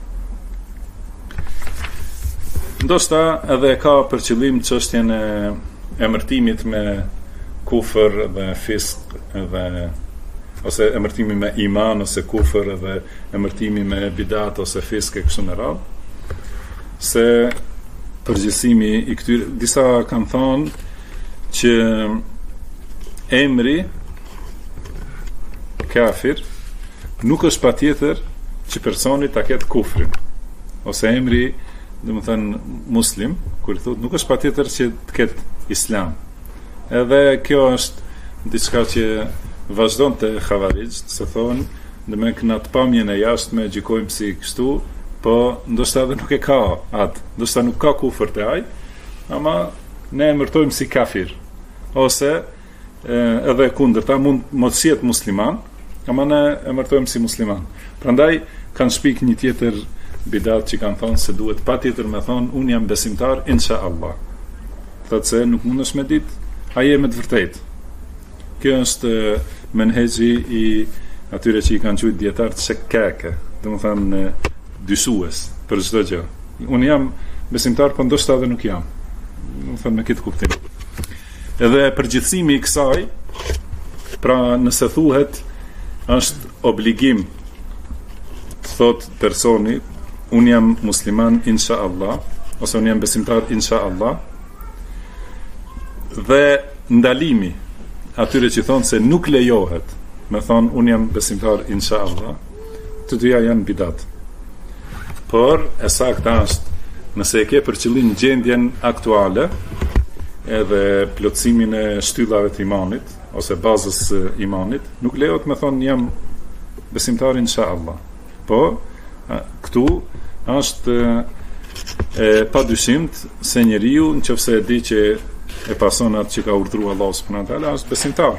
Ndoshta edhe ka për qëllim çështjen e emërtimit me kufër dhe fisk ose emërtimi me iman ose kufër edhe emërtimi me bidat ose fisk e kështu me radhë. Se përgjithësimi i këtyre, disa kanë thonë që emri kafir nuk është patjetër që personi ta ketë kufrin, ose emri, domethënë muslim, kur thotë nuk është patjetër që të ketë islam. Edhe kjo është diçka që vazhdon të xhavarixht, se thonë, domethënë në atë pamjen e jashtme gjykojmë si kështu, po ndoshta edhe nuk e ka atë, ndoshta nuk ka kufër te ai, ama ne emërtojmë si kafir, ose edhe kundërta mund mos jetë musliman, ama ne emërtojmë si musliman. Prandaj kanë shpik një tjetër bidat që kanë thonë se duhet patjetër me thonë unë jam besimtar inshallah. Thotë se nuk mundesh me ditë a je me të vërtetë. Kjo është menhexhi i atyre që i kanë thujt dietar shekkake, domethënë dysues për çdo gjë. Unë jam besimtar, po ndoshta edhe nuk jam. Domethënë me këtë kuptim. Edhe përgjithësimi i kësaj, pra nëse thuhet është obligim thot personi, unë jam musliman insha Allah, ose unë jam besimtar insha Allah, dhe ndalimi atyre që thonë se nuk lejohet me thonë unë jam besimtar insha Allah, të dyja janë bidat. Por e sakta është, nëse e ke për qëllim gjendjen aktuale edhe plotësimin e shtyllave të imanit ose bazës imanit, nuk lejohet me thonë jam besimtar insha Allah. Po këtu është e padyshimt se njeriu nëse e di që e pason atë që ka urdhëruar Allahu subhanahu wa taala është besimtar.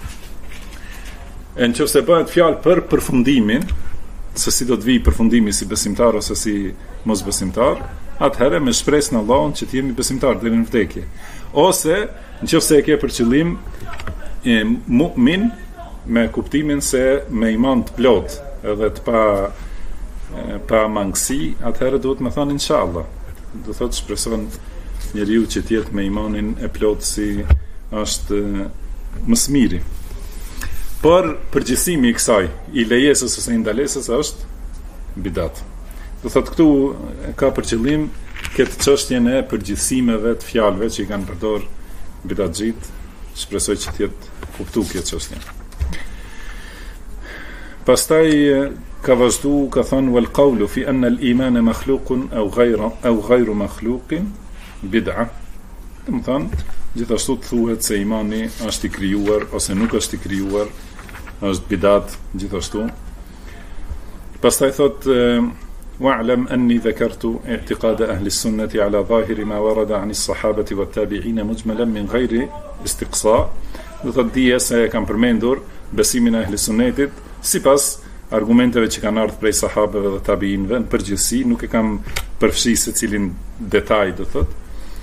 E nëse bëhet fjalë për përfundimin, se si do të vijë përfundimi si besimtar ose si mos besimtar, atëherë me shpresën e Allahut që të jemi besimtar deri në vdekje. Ose nëse e ke për qëllim mu'min me kuptimin se me iman të plot edhe të pa mangësi, atëherë duhet me thonë inshallah. Do thotë shpreson njeriu që të jetë me imanin e plot si është më së miri. Por përgjithësimi i kësaj, i lejesës ose i ndalesës është bidat. Do thotë këtu ka për qëllim këtë çështjen e përgjithësimeve të fjalëve që i kanë përdor bidatxhit, shpresoj që të jetë kuptuar kjo çështje. Pastaj ka vazhdu, ka thënë wal qawlu fi anna al iman makhluqun aw ghayru makhluqin bid'a. Do të thonë, gjithashtu të thuhet se imani është i krijuar ose nuk është i krijuar, është bidat gjithashtu. Pastaj thot wa'lam anni dhakartu i'tiqad ahli sunnati ala zahiri ma warada 'an as-sahabati wat-tabi'in mujmalan min ghairi istiqsa. Do thot dije se kam përmendur besimin e ahli sunnetit sipas argumenteve që kanë ardhur prej sahabeve dhe tabiinëve në përgjithësi, nuk e kam përfshi secilin detaj, do thot.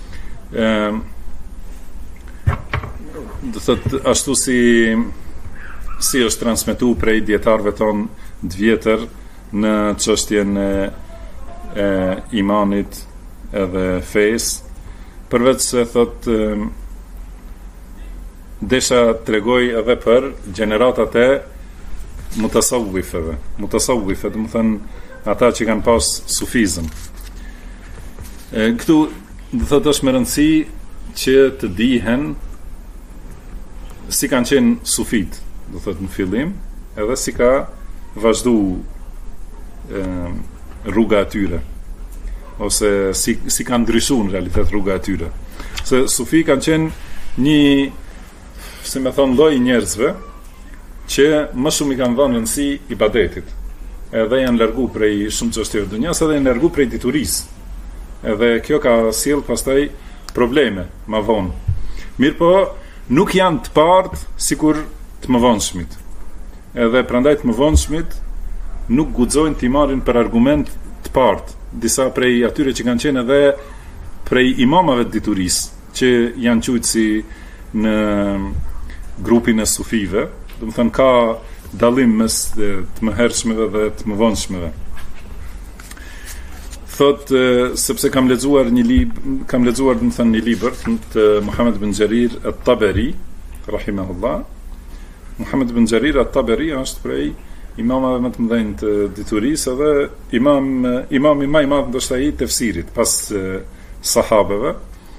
Do thot ashtu si është transmetuar prej dietarëve tonë të vjetër në çështjen e imanit edhe fesë, përveç se thot desha tregoj edhe për gjeneratat e mutasawwifëve. Mutasawwifët, do të thënë ata që kanë pas sufizëm. Këtu do thotë është me rëndësi që të dihen si kanë qenë sufit, do thotë në fillim, edhe si ka vazhdu rruga e tyre, ose si kanë ndryshuar në realitet rruga e tyre. Se sufi kanë qenë një, si me thonë, lloj njerëzve që më shumë i kanë dhënë rëndësi ibadetit, edhe janë largu prej shumë çështjeve dunjas, edhe janë largu prej diturisë. Edhe kjo ka sjell pastaj probleme më vonë. Mirë po, nuk janë të partë sikur të mëvonshmit. Edhe prandaj të mëvonshmit nuk guxojnë të marrin për argument të partë disa prej atyre që kanë qenë edhe prej imamave të diturisë, që janë quajtur si në grupin e sufive, do të thënë ka dallim mes të mëhershmeve dhe të mëvonshmeve. Thot sepse kam lexuar një libër të Muhammed ibn Jarir at-Tabari rahimahullah. Muhammed ibn Jarir at-Tabari është prej imamave më të mëdhenj të diturisë dhe imami më i madh ndoshta i tefsirit pas sahabeve.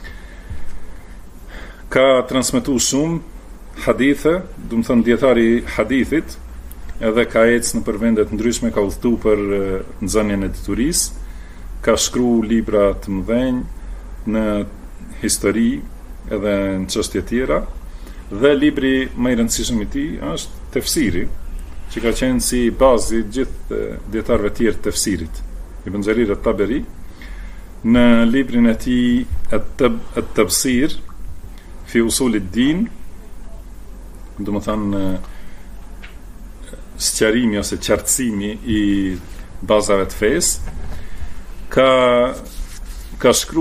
Ka transmetuar shumë hadithe, do të thënë dietari i hadithit, edhe ka ecë në përvende të ndryshme, ka udhëtuar për nxënien e diturisë. Ka shkruar libra të mëdhenj në histori edhe në çështje tjera, dhe libri më i rëndësishëm i tij është tefsiri, që ka qenë si bazë gjithë dietarëve të tjerë të tefsirit. Ibn Jarir at-Tabari në librin e tij at-Tabsir fi usul ad-din, do të thënë sqarimi ose qartësimi i bazave të fesë, ka shkru,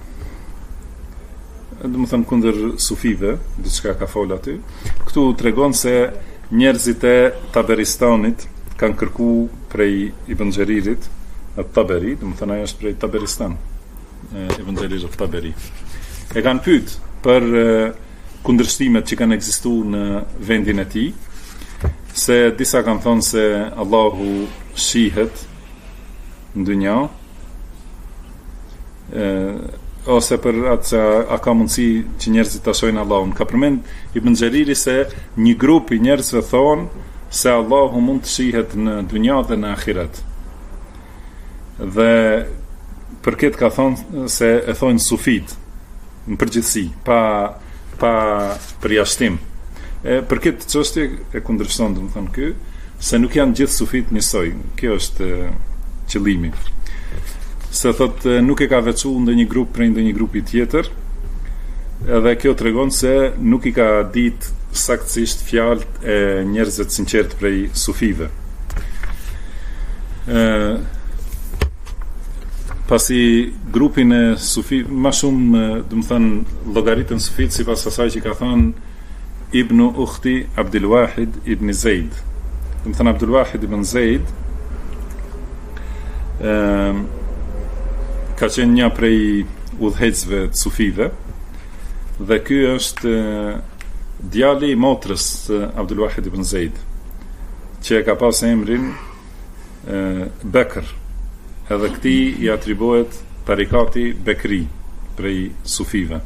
do të thënë kundër sufive, diçka ka fol aty. Këtu tregon se njerëzit e Taberistanit kanë kërku prej Ibn Jaririt at-Tabari, do të thënë ajo është prej Taberistan, Ibn Jarir at-Tabari. E kanë pyet për kundërshtimet që kanë ekzistuar në vendin e tij, se disa kanë thonë se Allahu shihet në dynja, ose për atë se a ka mundësi që njerëzit ta shohin Allahun. Ka përmend Ibn Xheriri se një grup i njerëzve thonë se Allahu mund të shihet në dynja dhe në ahiret. Dhe për këtë ka thonë se e thonë sufit në përgjithësi, pa përjashtim. Për këtë çështje e kundërshton, domethënë ky, se nuk janë gjithë sufit njësoj. Kjo është qëllimi. Se thot nuk e ka veçu ndonjë grup prej ndonjë grupi tjetër, edhe kjo tregon se nuk I ka ditë saktësisht fjalët e njerëzve të sinqertë prej sufive. Pasi grupin e sufi, ma shumë, domethënë llogaritën sufit sipas asaj që ka thënë Ibn Ukhti Abdul Wahid ibn Zaid. Domethënë Abdul Wahid ibn Zaid ka qenë një prej udhëheqësve të sufive, dhe ky është djali I motrës Abdul Wahid ibn Zaid, që e ka pas emrin Bekr, edhe këtij I atribuohet tarikati Bekri prej sufive.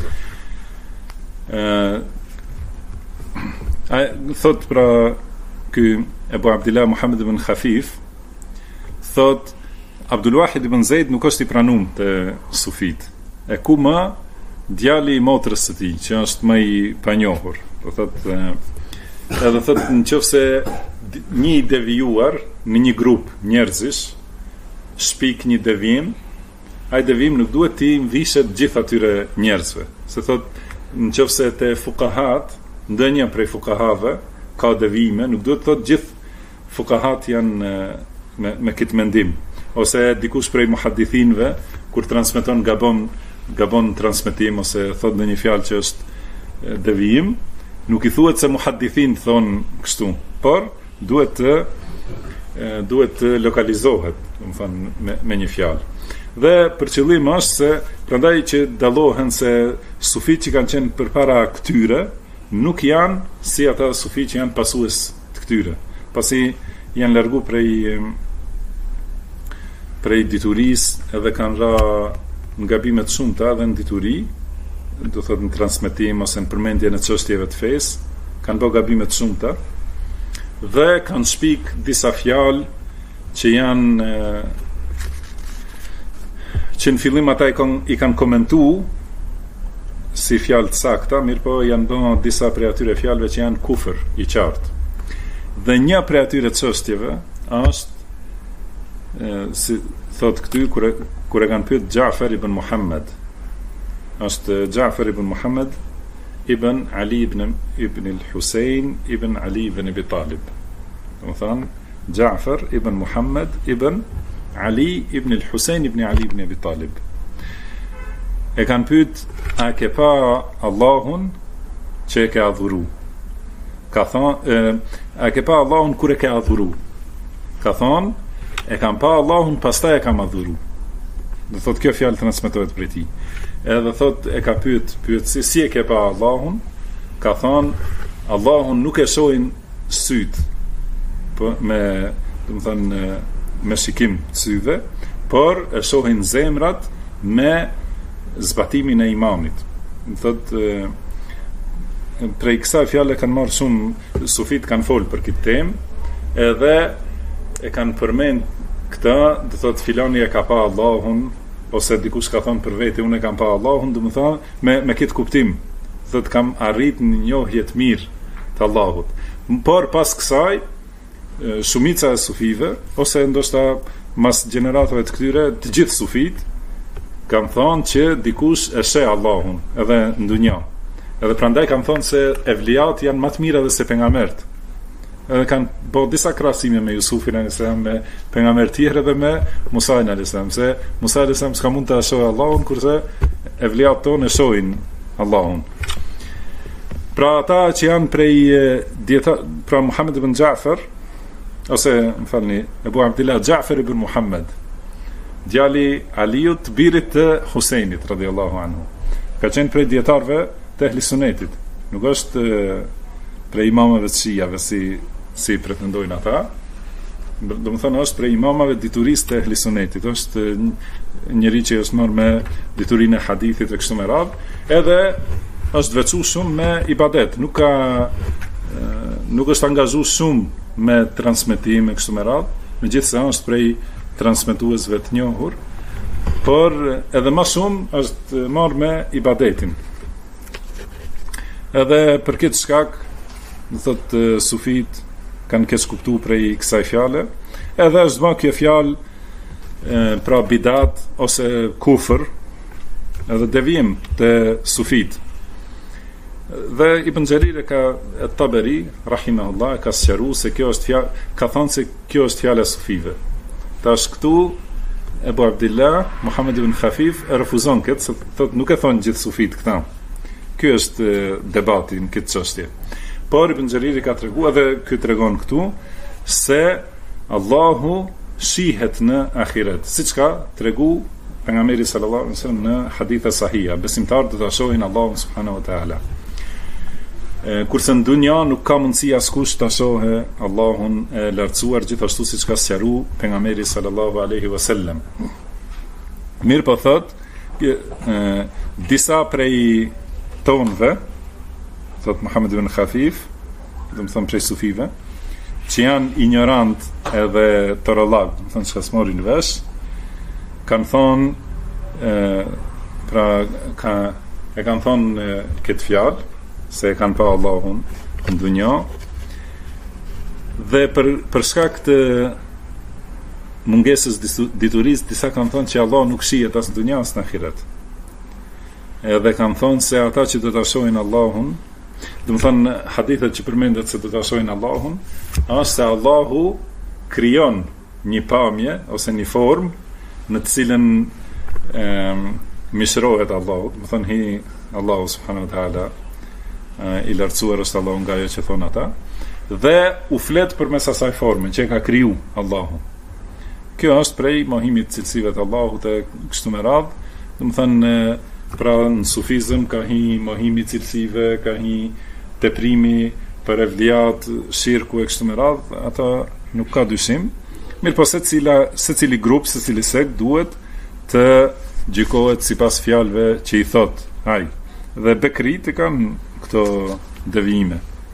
Thot pra ky Ebu Abdillah Muhammad ibn Khafif, thot Abdul Wahid ibn Zaid nuk është I pranum të sufit. E ku më djali I motrës së tij, që është më I panjohur. Do thot edhe thot nëse një I devijuar në një grup njerëzish shpik një devijim, ai devijim nuk duhet të vishet gjithë atyre njerëzve. Se thot nëse te fuqahat, ndonjë prej fuqahave ka devijime, nuk duhet të thot gjithë fuqahat janë me këtë mendim. Ose dikush prej muhaddithinëve kur transmeton gabon transmetim ose thot në një fjalë që është devijim, nuk I thuhet se muhaddithin thon kështu, por duhet të lokalizohet, domethënë me një fjalë. Dhe për qëllim është se prandaj që dallohen se sufit që kanë qenë përpara këtyre nuk janë si ata sufi që janë pasues të këtyre, pasi janë largu prej diturisë edhe kanë ra në gabimet shumëta edhe në dituri, do thotë në transmetim ose në përmendje në çështjeve të fesë, kanë bërë gabimet shumëta dhe kanë shpik disa fjalë që janë që në fillim ata I kanë komentu si fjalë të sakta, mirë po janë bërë disa prej atyre fjalëve që janë kufër I qartë. Dhe një prej atyre çështjeve është si thot këty kur e kanë pyet Ja'far ibn Muhammad, është Ja'far ibn Muhammad ibn Ali ibn al-Husayn ibn Ali ibn Abi Talib. Domethënë Ja'far ibn Muhammad ibn Ali ibn al-Husayn ibn Ali ibn Abi Talib. E kanë pyet a ke pa Allahun që e ke adhuru? Ka thonë a ke pa Allahun kur e ke adhuru? Ka thonë e kam pa Allahun pastaj e kam adhuru. Do thot kjo fjalë transmetohet prej tij. Edhe thot e ka pyet si e ke pa Allahun? Ka thonë Allahun nuk e shohin syt, po domethënë me shikim të syve, por e shohin zemrat me zbatimin e imanit. Do thot prej kësaj fjale kanë marrë shumë sufit kanë folë për këtë temë, edhe e kanë përmend këta, do thot filani e ka pa Allahun, ose dikush ka thonë për vete unë e kam pa Allahun, do më thonë me këtë kuptim, thot kam arrit një njohje të mirë të Allahut. Por pas kësaj shumica e sufive, ose ndoshta mas gjeneratave të këtyre, të gjithë sufit kanë thonë që dikush e sheh Allahun edhe në dunja. Edhe prandaj kanë thonë se evliat janë më të mirë edhe se pejgamberët. Edhe kanë bërë disa krahasime me Jusufin a.s. me pejgamber tjerë dhe me Musa a.s. se Musa a.s. s'ka mund të shohë Allahun, kurse evliat tonë e shohin Allahun. Pra ata që janë prej pra Muhammed ibn Ja'far, ose më falni, Ebu Abdillah Ja'far ibn Muhammad, djali Aliut, birit të Husejnit radhiyallahu anhu, ka qenë prej dietarëve të ehli sunetit, nuk është prej imamëve të shijave si pretendojnë ata, do më thënë është prej imamave diturisë të ehli sunetit, është njëri që është marrë me diturinë e hadithit e kështu me radhë, edhe është veçu shumë me ibadet, nuk është angazhu shumë me transmetim e kështu me radhë, megjithse është prej transmetuesve të njohur, por edhe më shumë është marrë me ibadetin. Edhe për këtë shkak, do thotë sufit kanë keq kuptuar prej kësaj fjale, edhe është bërë kjo fjalë pra bidat ose kufër, edhe devijim të sufit. Dhe Ibn Xherir ka Taberi rahimahullah ka sqaruar se kjo është fjalë, ka thënë se kjo është fjala e sufive. Tash këtu Ebu Abdillah Muhammad ibn Khafif e refuzon këtë, se thotë nuk e thonë gjithë sufit këta. Ky është debati në këtë çështje. Por Ibn Xheriri ka treguar dhe ky tregon këtu se Allahu shihet në ahiret, siç ka treguar pejgamberi sallallahu alaihi wasallam në hadithe sahiha, besimtarët do ta shohin Allahun subhanahu wa taala. Kurse në dunja nuk ka mundësi askush ta shohë Allahun e lartësuar, gjithashtu siç ka sqaruar pejgamberi sallallahu alaihi wasallam. Mirë po thot, disa prej tonëve, thot Muhammed ibn Khafif, do të them prej sufive, që janë ignorant edhe torollag, do të them çka s'morin vesh, kanë thonë pra kanë thonë këtë fjalë se e kanë pa Allahun në dunja, dhe për shkak të mungesës diturisë, disa kanë thonë që Allah nuk shihet as në dunja as në ahiret. Edhe kanë thonë se ata që do ta shohin Allahun, do të thonë hadithet që përmendet se do ta shohin Allahun, është se Allahu krijon një pamje ose një formë në të cilën mishrohet Allahu, do të thonë Allahu subhanahu wa taala i lartësuar është Allahu nga ajo që thonë ata, dhe u flet përmes asaj forme që e ka kriju Allahu. Kjo është prej mohimit të cilësive të Allahut e kështu me radhë, do të thënë pra në sufizëm ka hi mohimi cilësive, ka hi teprimi për evliat, shirku e kështu me radhë, ata nuk ka dyshim. Mirë po secili grup, secili sekt duhet të gjykohet sipas fjalëve që i thot ai. Dhe Bekrit i kanë këto devijime.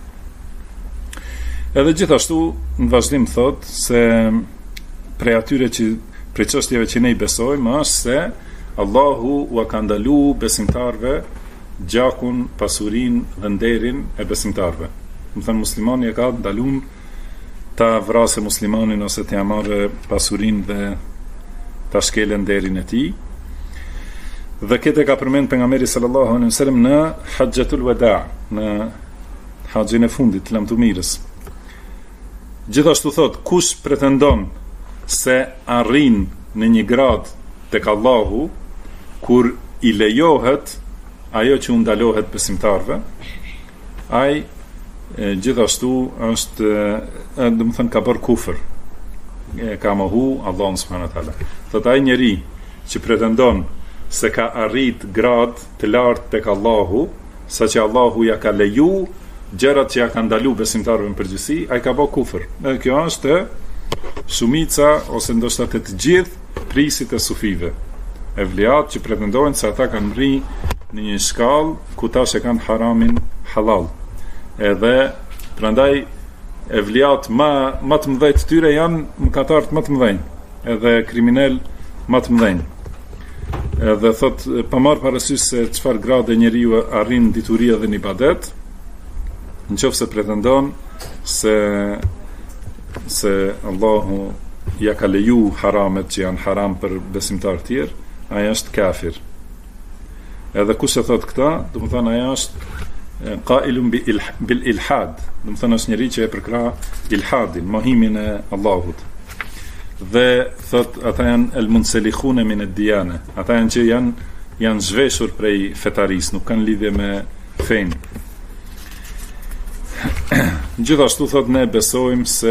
Edhe gjithashtu në vazhdim thot se prej çështjeve që ne i besojmë është se Allahu u ka ndalu besimtarve gjakun, pasurin dhe nderin e besimtarve. Do të thënë muslimani e ka ndalun ta vrasë muslimanin ose të marrë pasurin dhe ta shkelë nderin e tij. Dhe këtë ka përmend pejgamberi sallallahu alaihi wasallam në Hajjatul Wada, në haxhin e fundit të lamtumirës. Gjithashtu thot, kush pretendon se arrin në një grad tek Allahu kur i lejohet ajo që u ndalohet besimtarve, ai gjithashtu është, do të thënë, ka bërë kufër, ka mohu Allahun subhanahu wa taala. Thot ai njeri që pretendon se ka arrit grad të lartë tek Allahu, saqë Allahu ja ka leju gjërat që ja ka ndalu besimtarëve në përgjithësi, ai ka bërë kufër. Dhe kjo është shumica ose ndoshta të gjithë prisit e sufive, evliat që pretendojnë se ata kanë rri në një shkallë ku tash e kanë haramin halal. Edhe prandaj evliat më të mëdhenj të tyre janë mëkatar më të mëdhenj, edhe kriminal më të mëdhenj. Edhe thot, pa marrë parasysh se çfarë grade njeriu arrin dituria dhe në ibadet, nëse pretendon se Allahu ja ka leju haramet që janë haram për besimtar të tjerë, ai është kafir. Edhe kush e thot këta, do të thonë ai është qailun bil ilhad, do të thonë është njëri që e përkra ilhadin, mohimin e Allahut. Dhe thot ata janë el munselikhune min ad-diyana, ata janë që janë zhveshur prej fetaris, nuk kanë lidhje me fen. Gjithashtu thot ne besojmë se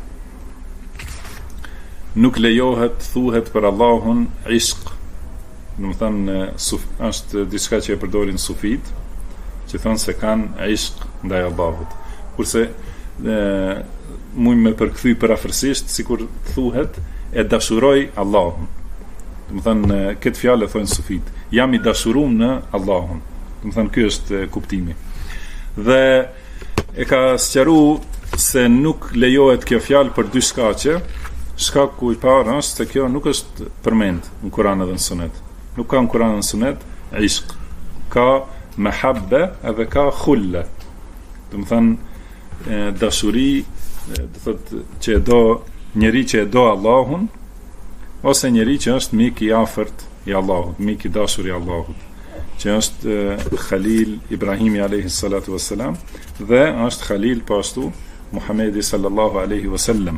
nuk lejohet thuhet për Allahun ishq, do të thënë është diçka që e përdorin sufit, që thonë se kanë ishq ndaj Allahut. Kurse mund me përkthy parafërsisht sikur thuhet e dashuroj Allahun. Do të thënë këtë fjalë thonë sufit. Jam i dashuruar në Allahun. Do të thënë ky është kuptimi. Dhe e ka sqaruar se nuk lejohet kjo fjalë për dy shkaqe. Shkaku i parë është se kjo nuk është përmend në Kur'an edhe në Sunet. Nuk ka në Kur'an dhe në Sunet ishq. Ka mahabbe edhe ka khulla. Do të thënë dashuri, do thotë që e do njeri që e do Allahun, ose njeri që është mik i afërt i Allahut, mik i dashur i Allahut, që është Khalil Ibrahimi alayhi salatu wassalam dhe është Khalil pashtu Muhamedi sallallahu alaihi wasallam.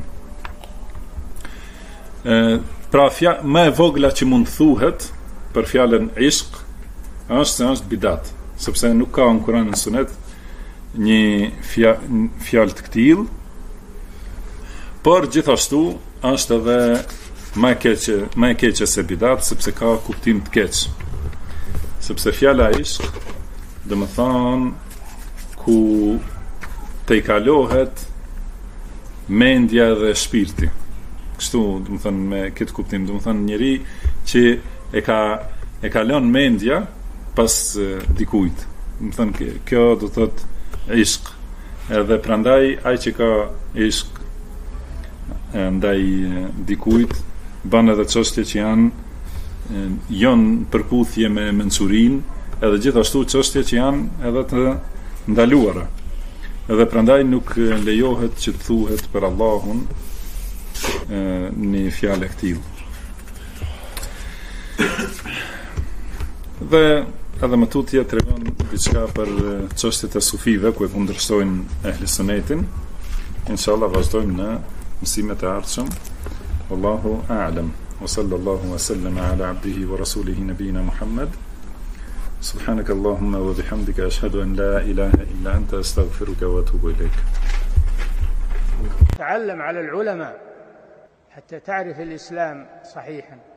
Pra më e vogla që mund thuhet për fjalën ishq është bidat, sepse nuk ka në Kur'an dhe Sunet një fjalë të këtill, por gjithashtu është edhe më e keqe se bidat, sepse ka kuptim të keq. Sepse fjala ishq, do të thonë ku të i kalohet mendja dhe shpirti. Kështu, do të thonë me këtë kuptim, do të thonë njëri që e kalon mendja pas dikujt. Do të thonë kjo do të thotë ishq. Edhe prandaj ai që ka ishq ndaj dikujt bën edhe çështje që janë përputhje me mençurinë, edhe gjithashtu çështje që janë edhe të ndaluara. Edhe prandaj nuk lejohet që të thuhet për Allahun në fjalë këtill. Dhe edhe më tutje tregon diçka për çështjet e sufive ku e kundërshtojnë ehli sunetin. Inshallah vazhdojmë në mësimet e ardhshëm. Wallahu a'lam. Wa sallallahu wa sallama ala abdihi wa rasulihi nabiyina Muhammad. سبحانك اللهم وبحمدك أشهد أن لا إله إلا أنت أستغفرك وأتوب إليك. تعلم على العلماء حتى تعرف الإسلام صحيحا.